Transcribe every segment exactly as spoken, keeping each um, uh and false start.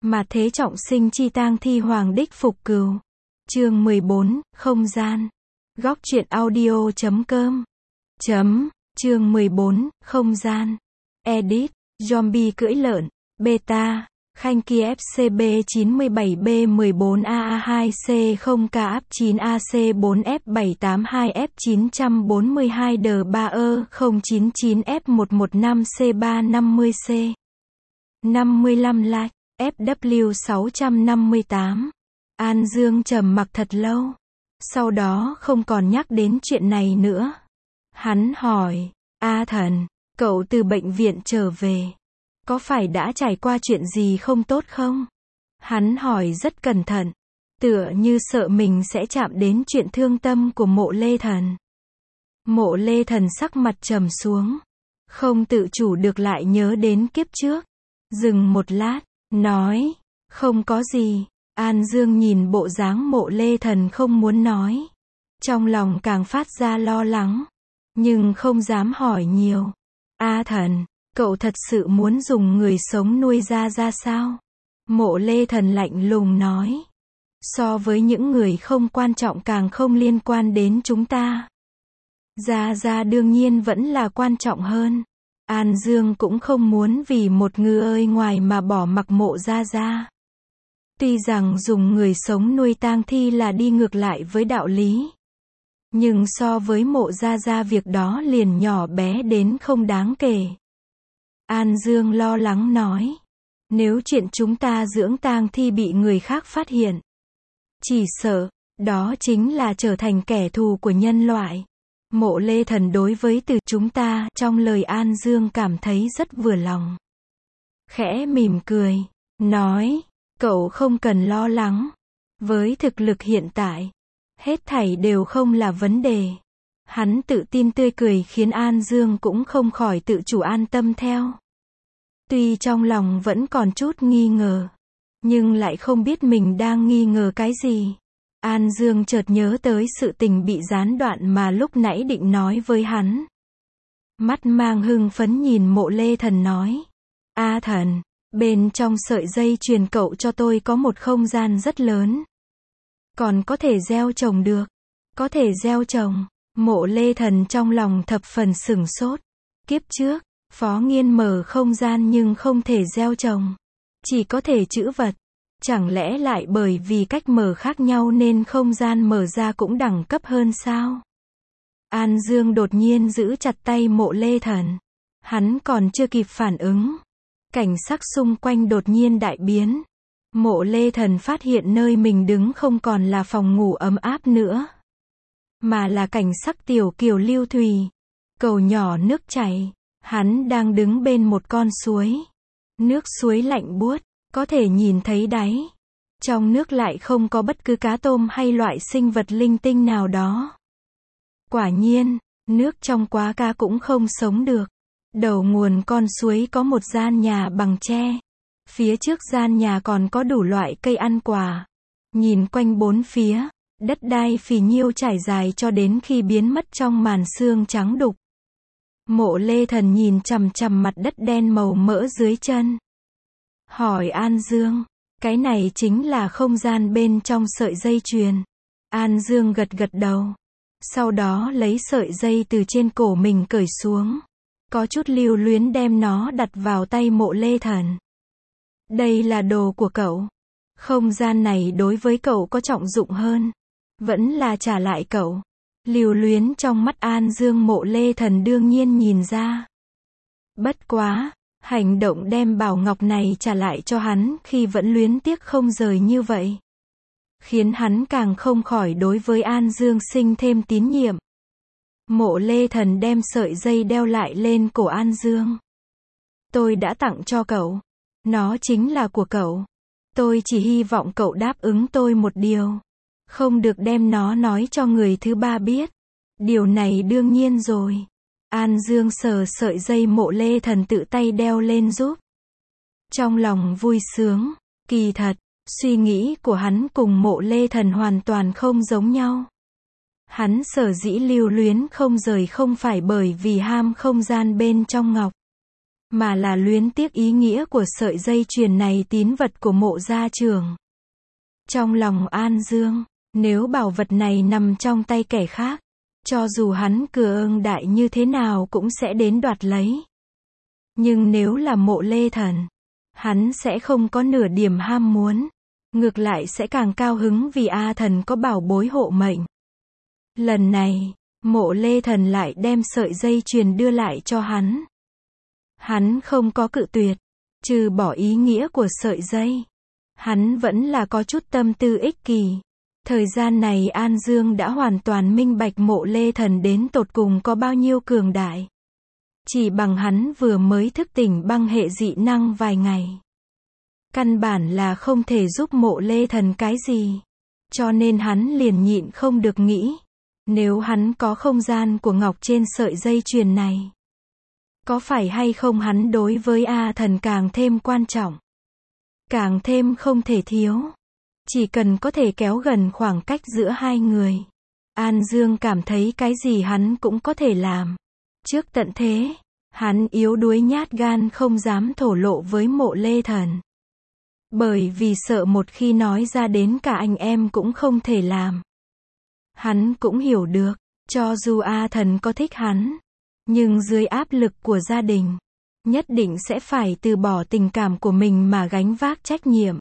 Mà thế trọng sinh chi tang thi hoàng đích phục cừu. Chương mười bốn, không gian. Góc truyện audio chấm com. Chấm, chương mười bốn, không gian. Edit, zombie cưỡi lợn, beta, Khanh Ki F C B chín bảy B mười bốn A A hai C không K F chín A C bốn F bảy tám hai F chín bốn hai D ba E không chín chín F một một năm C ba năm mươi C. năm mươi lăm like, F W sáu năm tám. An Dương trầm mặc thật lâu. Sau đó không còn nhắc đến chuyện này nữa. Hắn hỏi, A Thần, cậu từ bệnh viện trở về. Có phải đã trải qua chuyện gì không tốt không? Hắn hỏi rất cẩn thận. Tựa như sợ mình sẽ chạm đến chuyện thương tâm của Mộ Lê Thần. Mộ Lê Thần sắc mặt trầm xuống. Không tự chủ được lại nhớ đến kiếp trước. Dừng một lát, nói, không có gì. An Dương nhìn bộ dáng Mộ Lê Thần không muốn nói. Trong lòng càng phát ra lo lắng. Nhưng không dám hỏi nhiều. A Thần, cậu thật sự muốn dùng người sống nuôi Gia Gia sao? Mộ Lê Thần lạnh lùng nói. So với những người không quan trọng càng không liên quan đến chúng ta. Gia Gia đương nhiên vẫn là quan trọng hơn. An Dương cũng không muốn vì một ngư ơi ngoài mà bỏ mặc Mộ Gia Gia. Tuy rằng dùng người sống nuôi tang thi là đi ngược lại với đạo lý. Nhưng so với Mộ Gia Gia việc đó liền nhỏ bé đến không đáng kể. An Dương lo lắng nói. Nếu chuyện chúng ta dưỡng tang thi bị người khác phát hiện. Chỉ sợ, đó chính là trở thành kẻ thù của nhân loại. Mộ Lê Thần đối với từ chúng ta trong lời An Dương cảm thấy rất vừa lòng. Khẽ mỉm cười, nói, cậu không cần lo lắng. Với thực lực hiện tại, hết thảy đều không là vấn đề. Hắn tự tin tươi cười khiến An Dương cũng không khỏi tự chủ an tâm theo. Tuy trong lòng vẫn còn chút nghi ngờ, nhưng lại không biết mình đang nghi ngờ cái gì. An Dương chợt nhớ tới sự tình bị gián đoạn mà lúc nãy định nói với hắn. Mắt mang hưng phấn nhìn Mộ Lê Thần nói. A Thần, bên trong sợi dây chuyền cậu cho tôi có một không gian rất lớn. Còn có thể gieo trồng được. Có thể gieo trồng. Mộ Lê Thần trong lòng thập phần sửng sốt. Kiếp trước, Phó Nghiên mở không gian nhưng không thể gieo trồng. Chỉ có thể trữ vật. Chẳng lẽ lại bởi vì cách mở khác nhau nên không gian mở ra cũng đẳng cấp hơn sao? An Dương đột nhiên giữ chặt tay Mộ Lê Thần. Hắn còn chưa kịp phản ứng. Cảnh sắc xung quanh đột nhiên đại biến. Mộ Lê Thần phát hiện nơi mình đứng không còn là phòng ngủ ấm áp nữa. Mà là cảnh sắc tiểu kiều lưu thùy. Cầu nhỏ nước chảy. Hắn đang đứng bên một con suối. Nước suối lạnh buốt. Có thể nhìn thấy đáy. Trong nước lại không có bất cứ cá tôm hay loại sinh vật linh tinh nào đó. Quả nhiên, nước trong quá cá cũng không sống được. Đầu nguồn con suối có một gian nhà bằng tre. Phía trước gian nhà còn có đủ loại cây ăn quả. Nhìn quanh bốn phía, đất đai phì nhiêu trải dài cho đến khi biến mất trong màn sương trắng đục. Mộ Lê Thần nhìn chằm chằm mặt đất đen màu mỡ dưới chân. Hỏi An Dương, cái này chính là không gian bên trong sợi dây chuyền. An Dương gật gật đầu. Sau đó lấy sợi dây từ trên cổ mình cởi xuống. Có chút lưu luyến đem nó đặt vào tay Mộ Lê Thần. Đây là đồ của cậu. Không gian này đối với cậu có trọng dụng hơn. Vẫn là trả lại cậu. Lưu luyến trong mắt An Dương Mộ Lê Thần đương nhiên nhìn ra. Bất quá. Hành động đem bảo ngọc này trả lại cho hắn khi vẫn luyến tiếc không rời như vậy. Khiến hắn càng không khỏi đối với An Dương sinh thêm tín nhiệm. Mộ Lê Thần đem sợi dây đeo lại lên cổ An Dương. Tôi đã tặng cho cậu. Nó chính là của cậu. Tôi chỉ hy vọng cậu đáp ứng tôi một điều. Không được đem nó nói cho người thứ ba biết. Điều này đương nhiên rồi. An Dương sờ sợi dây Mộ Lê Thần tự tay đeo lên giúp. Trong lòng vui sướng, kỳ thật, suy nghĩ của hắn cùng Mộ Lê Thần hoàn toàn không giống nhau. Hắn sở dĩ lưu luyến không rời không phải bởi vì ham không gian bên trong ngọc. mà là luyến tiếc ý nghĩa của sợi dây chuyền này, tín vật của Mộ gia trưởng. Trong lòng An Dương, nếu bảo vật này nằm trong tay kẻ khác, cho dù hắn cường đại như thế nào cũng sẽ đến đoạt lấy. Nhưng nếu là Mộ Lê Thần, hắn sẽ không có nửa điểm ham muốn, ngược lại sẽ càng cao hứng vì A Thần có bảo bối hộ mệnh. Lần này, Mộ Lê Thần lại đem sợi dây chuyền đưa lại cho hắn. Hắn không có cự tuyệt, trừ bỏ ý nghĩa của sợi dây. Hắn vẫn là có chút tâm tư ích kỷ. Thời gian này An Dương đã hoàn toàn minh bạch Mộ Lê Thần đến tột cùng có bao nhiêu cường đại. Chỉ bằng hắn vừa mới thức tỉnh băng hệ dị năng vài ngày, căn bản là không thể giúp Mộ Lê Thần cái gì. Cho nên hắn liền nhịn không được nghĩ, nếu hắn có không gian của ngọc trên sợi dây chuyền này, có phải hay không hắn đối với A Thần càng thêm quan trọng, càng thêm không thể thiếu. Chỉ cần có thể kéo gần khoảng cách giữa hai người, An Dương cảm thấy cái gì hắn cũng có thể làm. Trước tận thế, hắn yếu đuối nhát gan không dám thổ lộ với Mộ Lê Thần. Bởi vì sợ một khi nói ra đến cả anh em cũng không thể làm. Hắn cũng hiểu được, cho dù A Thần có thích hắn, nhưng dưới áp lực của gia đình, nhất định sẽ phải từ bỏ tình cảm của mình mà gánh vác trách nhiệm.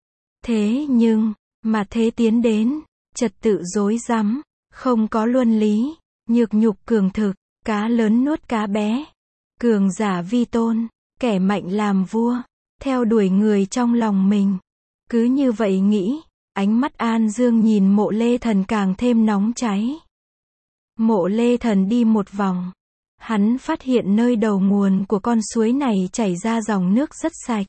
Thế nhưng, mà thế tiến đến, trật tự rối rắm, không có luân lý, nhược nhục cường thực, cá lớn nuốt cá bé, cường giả vi tôn, kẻ mạnh làm vua, theo đuổi người trong lòng mình. Cứ như vậy nghĩ, ánh mắt An Dương nhìn Mộ Lê Thần càng thêm nóng cháy. Mộ Lê Thần đi một vòng, hắn phát hiện nơi đầu nguồn của con suối này chảy ra dòng nước rất sạch.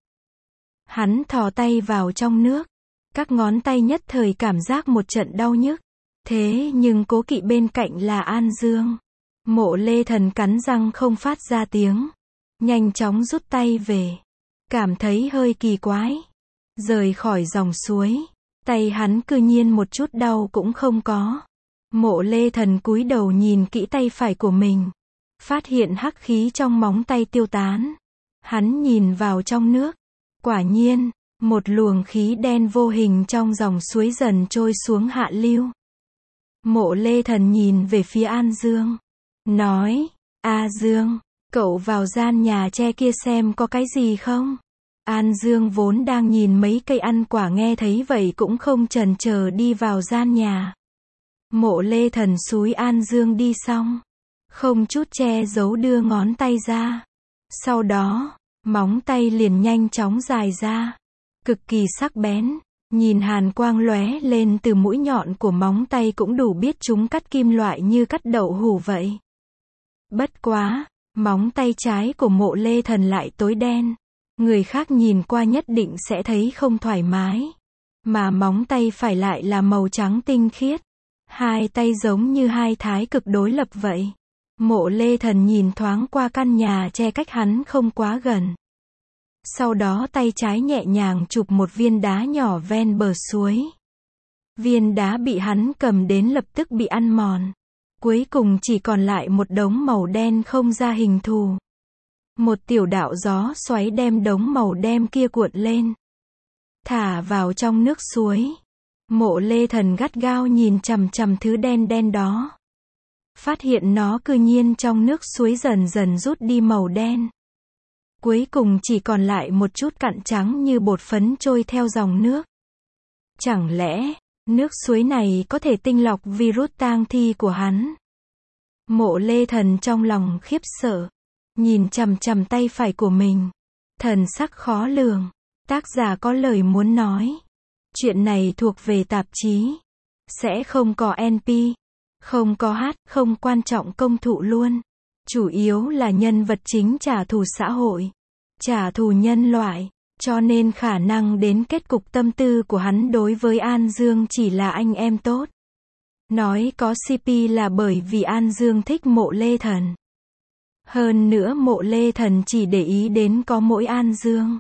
Hắn thò tay vào trong nước, các ngón tay nhất thời cảm giác một trận đau nhức. Thế nhưng cố kỵ bên cạnh là An Dương. Mộ Lê Thần cắn răng không phát ra tiếng, nhanh chóng rút tay về, cảm thấy hơi kỳ quái. Rời khỏi dòng suối, tay hắn cư nhiên một chút đau cũng không có. Mộ Lê Thần cúi đầu nhìn kỹ tay phải của mình, phát hiện hắc khí trong móng tay tiêu tán. Hắn nhìn vào trong nước, quả nhiên, một luồng khí đen vô hình trong dòng suối dần trôi xuống hạ lưu. Mộ Lê Thần nhìn về phía An Dương, nói, A Dương, cậu vào gian nhà tre kia xem có cái gì không? An Dương vốn đang nhìn mấy cây ăn quả, nghe thấy vậy cũng không chần chờ đi vào gian nhà. Mộ Lê Thần xúi An Dương đi xong, không chút che giấu đưa ngón tay ra. Sau đó, móng tay liền nhanh chóng dài ra, cực kỳ sắc bén, nhìn hàn quang lóe lên từ mũi nhọn của móng tay cũng đủ biết chúng cắt kim loại như cắt đậu hũ vậy. Bất quá, móng tay trái của Mộ Lê Thần lại tối đen, người khác nhìn qua nhất định sẽ thấy không thoải mái, mà móng tay phải lại là màu trắng tinh khiết. Hai tay giống như hai thái cực đối lập vậy. Mộ Lê Thần nhìn thoáng qua căn nhà tre cách hắn không quá gần. Sau đó tay trái nhẹ nhàng chụp một viên đá nhỏ ven bờ suối. Viên đá bị hắn cầm đến lập tức bị ăn mòn. Cuối cùng chỉ còn lại một đống màu đen không ra hình thù. Một tiểu đạo gió xoáy đem đống màu đen kia cuộn lên, thả vào trong nước suối. Mộ Lê Thần gắt gao nhìn chằm chằm thứ đen đen đó. Phát hiện nó cư nhiên trong nước suối dần dần rút đi màu đen. Cuối cùng chỉ còn lại một chút cặn trắng như bột phấn trôi theo dòng nước. Chẳng lẽ, nước suối này có thể tinh lọc virus tang thi của hắn? Mộ Lê Thần trong lòng khiếp sợ, nhìn chằm chằm tay phải của mình. Thần sắc khó lường, tác giả có lời muốn nói. Chuyện này thuộc về tạp chí, sẽ không có en pê, không có hát, không quan trọng công thụ luôn. Chủ yếu là nhân vật chính trả thù xã hội, trả thù nhân loại, cho nên khả năng đến kết cục tâm tư của hắn đối với An Dương chỉ là anh em tốt. Nói có xê pê là bởi vì An Dương thích Mộ Lê Thần. Hơn nữa Mộ Lê Thần chỉ để ý đến có mỗi An Dương.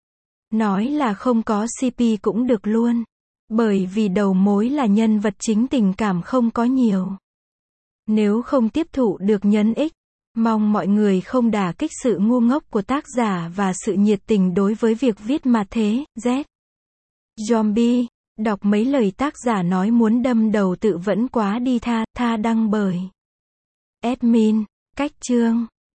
Nói là không có xê pê cũng được luôn. Bởi vì đầu mối là nhân vật chính tình cảm không có nhiều. Nếu không tiếp thụ được nhân ích, Mong mọi người không đả kích sự ngu ngốc của tác giả và sự nhiệt tình đối với việc viết mà thế. Z. Zombie. Đọc mấy lời tác giả nói muốn đâm đầu tự vẫn quá đi tha, tha đăng bởi admin. Cách chương